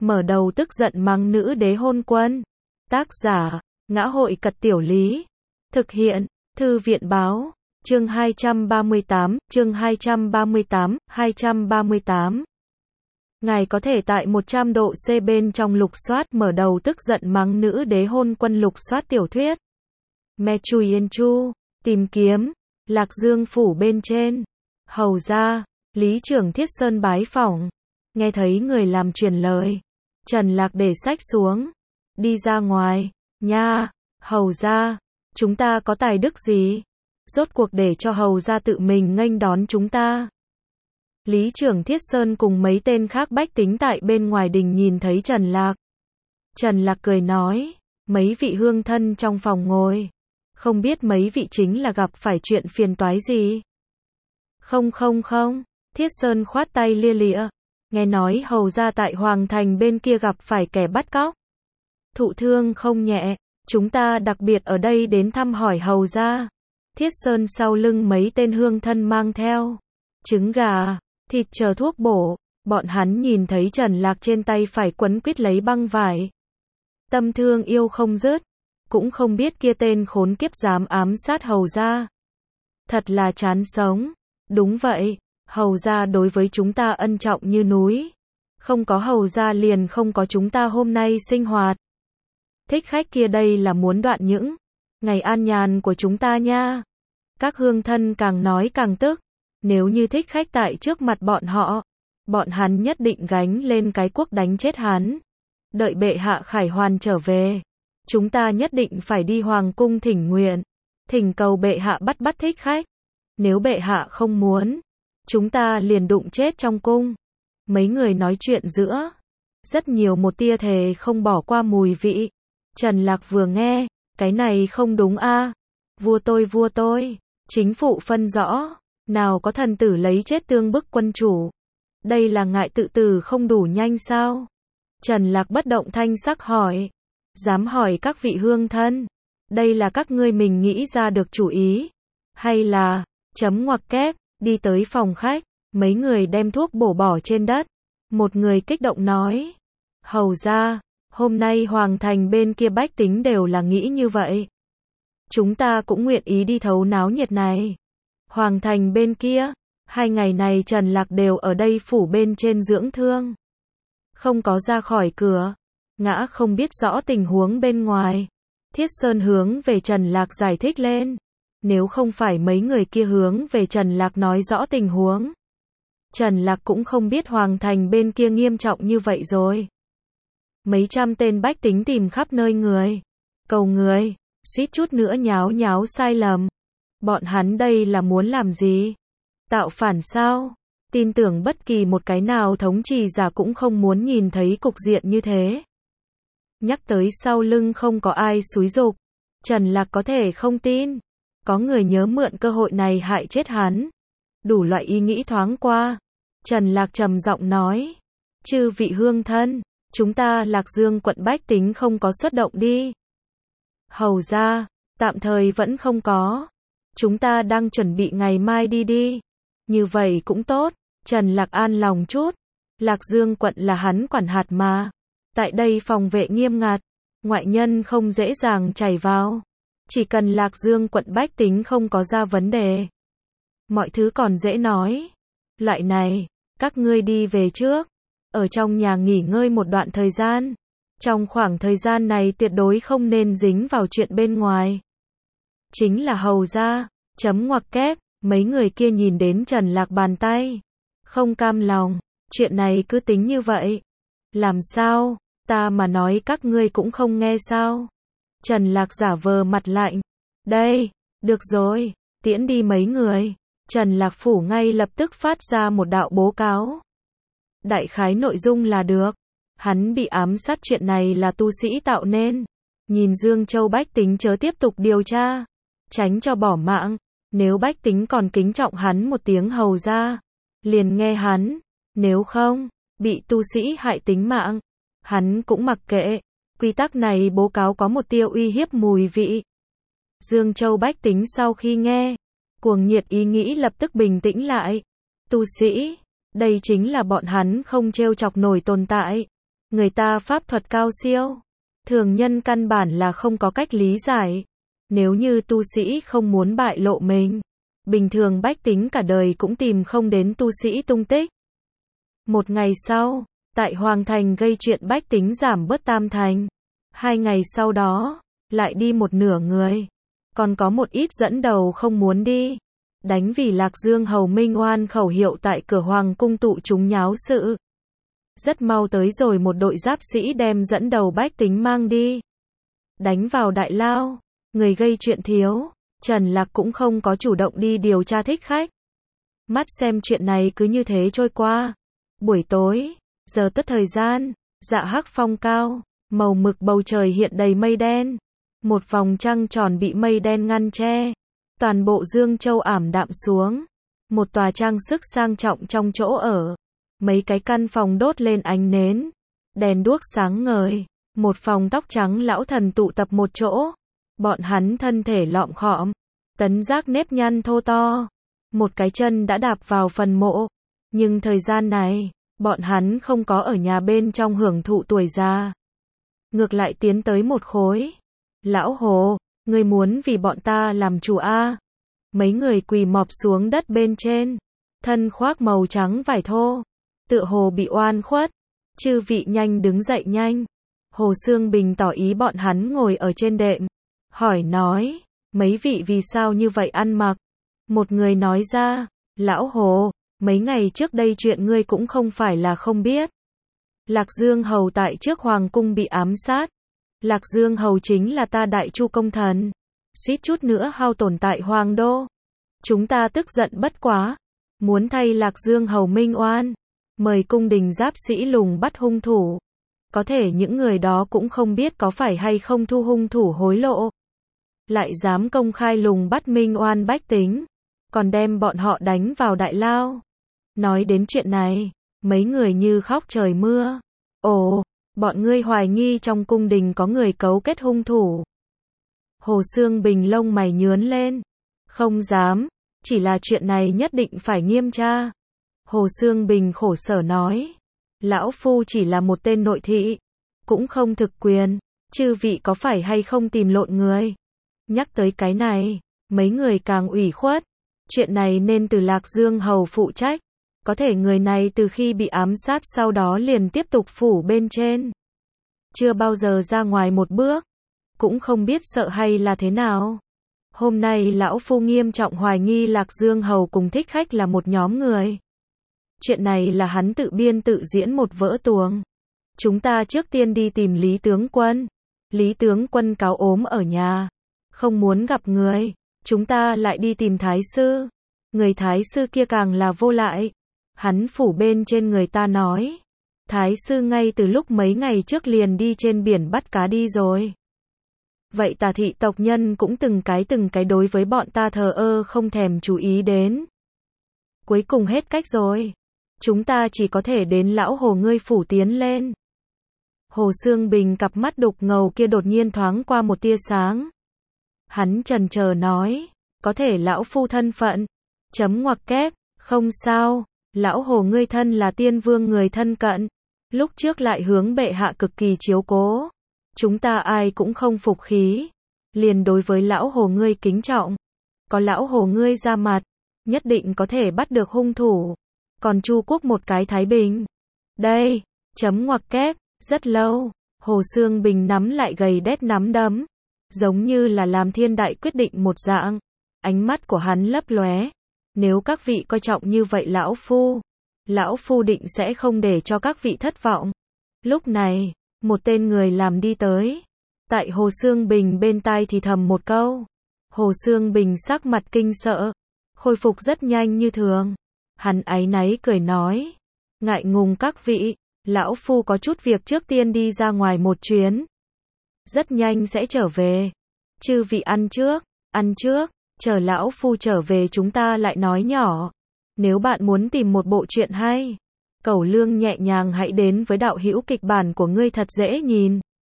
mở đầu tức giận mắng nữ đế hôn quân. Tác giả, Ngã hội Cật Tiểu Lý. Thực hiện, Thư viện Báo. Chương 238, chương 238. Ngài có thể tại 100 độ C bên trong lục soát mở đầu tức giận mắng nữ đế hôn quân lục soát tiểu thuyết. Me Chui Yên Chu, tìm kiếm, Lạc Dương phủ bên trên. Hầu ra, Lý Trưởng Thiết Sơn bái phỏng. Nghe thấy người làm truyền lời. Trần Lạc để sách xuống. Đi ra ngoài, nha, hầu ra, chúng ta có tài đức gì? Rốt cuộc để cho hầu ra tự mình nghênh đón chúng ta. Lý Trưởng Thiết Sơn cùng mấy tên khác bách tính tại bên ngoài đình nhìn thấy Trần Lạc. Trần Lạc cười nói, mấy vị hương thân trong phòng ngồi. Không biết mấy vị chính là gặp phải chuyện phiền toái gì? Không, Thiết Sơn khoát tay lia lịa. Nghe nói hầu ra tại Hoàng Thành bên kia gặp phải kẻ bắt cóc. Thụ thương không nhẹ, chúng ta đặc biệt ở đây đến thăm hỏi hầu ra. Thiết Sơn sau lưng mấy tên hương thân mang theo trứng gà, thịt chờ thuốc bổ, bọn hắn nhìn thấy Trần Lạc trên tay phải quấn quýt lấy băng vải. Tâm thương yêu không dứt, cũng không biết kia tên khốn kiếp dám ám sát hầu ra. Thật là chán sống. Đúng vậy, hầu ra đối với chúng ta ân trọng như núi. Không có hầu ra liền không có chúng ta hôm nay sinh hoạt. Thích khách kia đây là muốn đoạn những ngày an nhàn của chúng ta nha. Các hương thân càng nói càng tức. Nếu như thích khách tại trước mặt bọn họ, bọn hắn nhất định gánh lên cái cuốc đánh chết hắn. Đợi bệ hạ khải hoàn trở về, chúng ta nhất định phải đi hoàng cung thỉnh nguyện, thỉnh cầu bệ hạ bắt thích khách. Nếu bệ hạ không muốn, chúng ta liền đụng chết trong cung. Mấy người nói chuyện giữa, rất nhiều một tia thề không bỏ qua mùi vị. Trần Lạc vừa nghe, cái này không đúng a. Vua tôi, chính phụ phân rõ, nào có thần tử lấy chết tương bức quân chủ. Đây là ngại tự tử không đủ nhanh sao? Trần Lạc bất động thanh sắc hỏi. Dám hỏi các vị hương thân, đây là các ngươi mình nghĩ ra được chủ ý, hay là, chấm ngoặc kép, đi tới phòng khách, mấy người đem thuốc bổ bỏ trên đất. Một người kích động nói, hầu ra, hôm nay Hoàng Thành bên kia bách tính đều là nghĩ như vậy. Chúng ta cũng nguyện ý đi thấu náo nhiệt này. Hoàng Thành bên kia, 2 ngày này Trần Lạc đều ở đây phủ bên trên dưỡng thương. Không có ra khỏi cửa, ngã không biết rõ tình huống bên ngoài. Thiết Sơn hướng về Trần Lạc giải thích lên. Nếu không phải mấy người kia hướng về Trần Lạc nói rõ tình huống, Trần Lạc cũng không biết Hoàng Thành bên kia nghiêm trọng như vậy rồi. Mấy trăm tên bách tính tìm khắp nơi người, cầu người, suýt chút nữa nháo sai lầm. Bọn hắn đây là muốn làm gì? Tạo phản sao? Tin tưởng bất kỳ một cái nào thống trị giả cũng không muốn nhìn thấy cục diện như thế. Nhắc tới sau lưng không có ai xúi giục, Trần Lạc có thể không tin. Có người nhớ mượn cơ hội này hại chết hắn. Đủ loại ý nghĩ thoáng qua. Trần Lạc trầm giọng nói, chư vị hương thân, chúng ta Lạc Dương quận bách tính không có xuất động đi. Hầu ra, tạm thời vẫn không có. Chúng ta đang chuẩn bị ngày mai đi. Như vậy cũng tốt. Trần Lạc an lòng chút. Lạc Dương quận là hắn quản hạt mà. Tại đây phòng vệ nghiêm ngặt, ngoại nhân không dễ dàng chảy vào. Chỉ cần Lạc Dương quận bách tính không có ra vấn đề, mọi thứ còn dễ nói. Loại này, các ngươi đi về trước, ở trong nhà nghỉ ngơi một đoạn thời gian. Trong khoảng thời gian này tuyệt đối không nên dính vào chuyện bên ngoài. Chính là hầu ra, chấm ngoặc kép, mấy người kia nhìn đến Trần Lạc bàn tay. Không cam lòng, chuyện này cứ tính như vậy. Làm sao, ta mà nói các ngươi cũng không nghe sao? Trần Lạc giả vờ mặt lạnh. Đây, được rồi, tiễn đi mấy người. Trần Lạc phủ ngay lập tức phát ra một đạo bố cáo. Đại khái nội dung là được. Hắn bị ám sát chuyện này là tu sĩ tạo nên. Nhìn Dương Châu bách tính chớ tiếp tục điều tra, tránh cho bỏ mạng. Nếu bách tính còn kính trọng hắn một tiếng hầu ra, liền nghe hắn. Nếu không, bị tu sĩ hại tính mạng, hắn cũng mặc kệ. Quy tắc này bố cáo có một tia uy hiếp mùi vị. Dương Châu bách tính sau khi nghe, cuồng nhiệt ý nghĩ lập tức bình tĩnh lại. Tu sĩ, đây chính là bọn hắn không trêu chọc nổi tồn tại. Người ta pháp thuật cao siêu, thường nhân căn bản là không có cách lý giải. Nếu như tu sĩ không muốn bại lộ mình, bình thường bách tính cả đời cũng tìm không đến tu sĩ tung tích. Một ngày sau, tại Hoàng Thành gây chuyện bách tính giảm bớt tam thành. 2 ngày sau đó, lại đi một nửa người. Còn có một ít dẫn đầu không muốn đi. Đánh vì Lạc Dương Hầu Minh Oan khẩu hiệu tại cửa Hoàng cung tụ chúng nháo sự. Rất mau tới rồi một đội giáp sĩ đem dẫn đầu bách tính mang đi. Đánh vào đại lao, người gây chuyện thiếu, Trần Lạc cũng không có chủ động đi điều tra thích khách. Mắt xem chuyện này cứ như thế trôi qua. Buổi tối, giờ tất thời gian, dạ hắc phong cao, màu mực bầu trời hiện đầy mây đen. Một vòng trăng tròn bị mây đen ngăn che. Toàn bộ Dương Châu ảm đạm xuống. Một tòa trang sức sang trọng trong chỗ ở. Mấy cái căn phòng đốt lên ánh nến. Đèn đuốc sáng ngời. Một phòng tóc trắng lão thần tụ tập một chỗ. Bọn hắn thân thể lọm khọm. Tấn giác nếp nhăn thô to. Một cái chân đã đạp vào phần mộ. Nhưng thời gian này, bọn hắn không có ở nhà bên trong hưởng thụ tuổi già. Ngược lại tiến tới một khối. Lão Hồ, ngươi muốn vì bọn ta làm chủ a? Mấy người quỳ mọp xuống đất bên trên. Thân khoác màu trắng vải thô. Tựa hồ bị oan khuất. Chư vị nhanh đứng dậy nhanh. Hồ Xương Bình tỏ ý bọn hắn ngồi ở trên đệm. Hỏi nói, mấy vị vì sao như vậy ăn mặc? Một người nói ra, Lão Hồ, mấy ngày trước đây chuyện ngươi cũng không phải là không biết. Lạc Dương Hầu tại trước Hoàng cung bị ám sát. Lạc Dương Hầu chính là ta Đại Chu công thần. Suýt chút nữa hao tổn tại Hoàng đô. Chúng ta tức giận bất quá. Muốn thay Lạc Dương Hầu minh oan. Mời cung đình giáp sĩ lùng bắt hung thủ. Có thể những người đó cũng không biết có phải hay không thu hung thủ hối lộ. Lại dám công khai lùng bắt minh oan bách tính. Còn đem bọn họ đánh vào đại lao. Nói đến chuyện này, mấy người như khóc trời mưa. Ồ, bọn ngươi hoài nghi trong cung đình có người cấu kết hung thủ. Hồ Xương Bình lông mày nhướn lên. Không dám, chỉ là chuyện này nhất định phải nghiêm tra. Hồ Xương Bình khổ sở nói. Lão Phu chỉ là một tên nội thị, cũng không thực quyền. Chư vị có phải hay không tìm lộn người? Nhắc tới cái này, mấy người càng ủy khuất. Chuyện này nên từ Lạc Dương Hầu phụ trách. Có thể người này từ khi bị ám sát sau đó liền tiếp tục phủ bên trên. Chưa bao giờ ra ngoài một bước. Cũng không biết sợ hay là thế nào. Hôm nay Lão Phu nghiêm trọng hoài nghi Lạc Dương Hầu cùng thích khách là một nhóm người. Chuyện này là hắn tự biên tự diễn một vở tuồng. Chúng ta trước tiên đi tìm Lý Tướng Quân. Lý Tướng Quân cáo ốm ở nhà. Không muốn gặp người. Chúng ta lại đi tìm Thái Sư. Người Thái Sư kia càng là vô lại. Hắn phủ bên trên người ta nói. Thái Sư ngay từ lúc mấy ngày trước liền đi trên biển bắt cá đi rồi. Vậy Tà thị tộc nhân cũng từng cái đối với bọn ta thờ ơ không thèm chú ý đến. Cuối cùng hết cách rồi. Chúng ta chỉ có thể đến Lão Hồ ngươi phủ tiến lên. Hồ Xương Bình cặp mắt đục ngầu kia đột nhiên thoáng qua một tia sáng. Hắn chần chờ nói, có thể Lão Phu thân phận. Chấm ngoặc kép, không sao, Lão Hồ ngươi thân là tiên vương người thân cận. Lúc trước lại hướng bệ hạ cực kỳ chiếu cố. Chúng ta ai cũng không phục khí. Liền đối với Lão Hồ ngươi kính trọng. Có Lão Hồ ngươi ra mặt, nhất định có thể bắt được hung thủ. Còn Chu quốc một cái thái bình. Đây, chấm ngoặc kép, rất lâu. Hồ Xương Bình nắm lại gầy đét nắm đấm. Giống như là làm thiên đại quyết định một dạng. Ánh mắt của hắn lấp lóe. Nếu các vị coi trọng như vậy Lão Phu định sẽ không để cho các vị thất vọng. Lúc này, một tên người làm đi tới. Tại Hồ Xương Bình bên tai thì thầm một câu. Hồ Xương Bình sắc mặt kinh sợ. Khôi phục rất nhanh như thường. Hắn áy náy cười nói. Ngại ngùng các vị, Lão Phu có chút việc trước tiên đi ra ngoài một chuyến. Rất nhanh sẽ trở về. Chư vị ăn trước, chờ Lão Phu trở về chúng ta lại nói nhỏ. Nếu bạn muốn tìm một bộ truyện hay, Cẩu Lương nhẹ nhàng hãy đến với đạo hữu kịch bản của ngươi thật dễ nhìn.